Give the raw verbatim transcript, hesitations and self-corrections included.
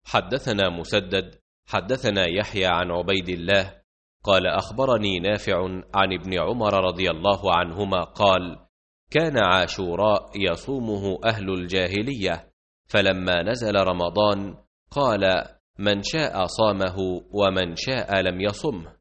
حدثنا مسدد حدثنا يحيى عن عبيد الله قال أخبرني نافع عن ابن عمر رضي الله عنهما قال: كان عاشوراء يصومه أهل الجاهلية، فلما نزل رمضان قال: من شاء صامه ومن شاء لم يصمه.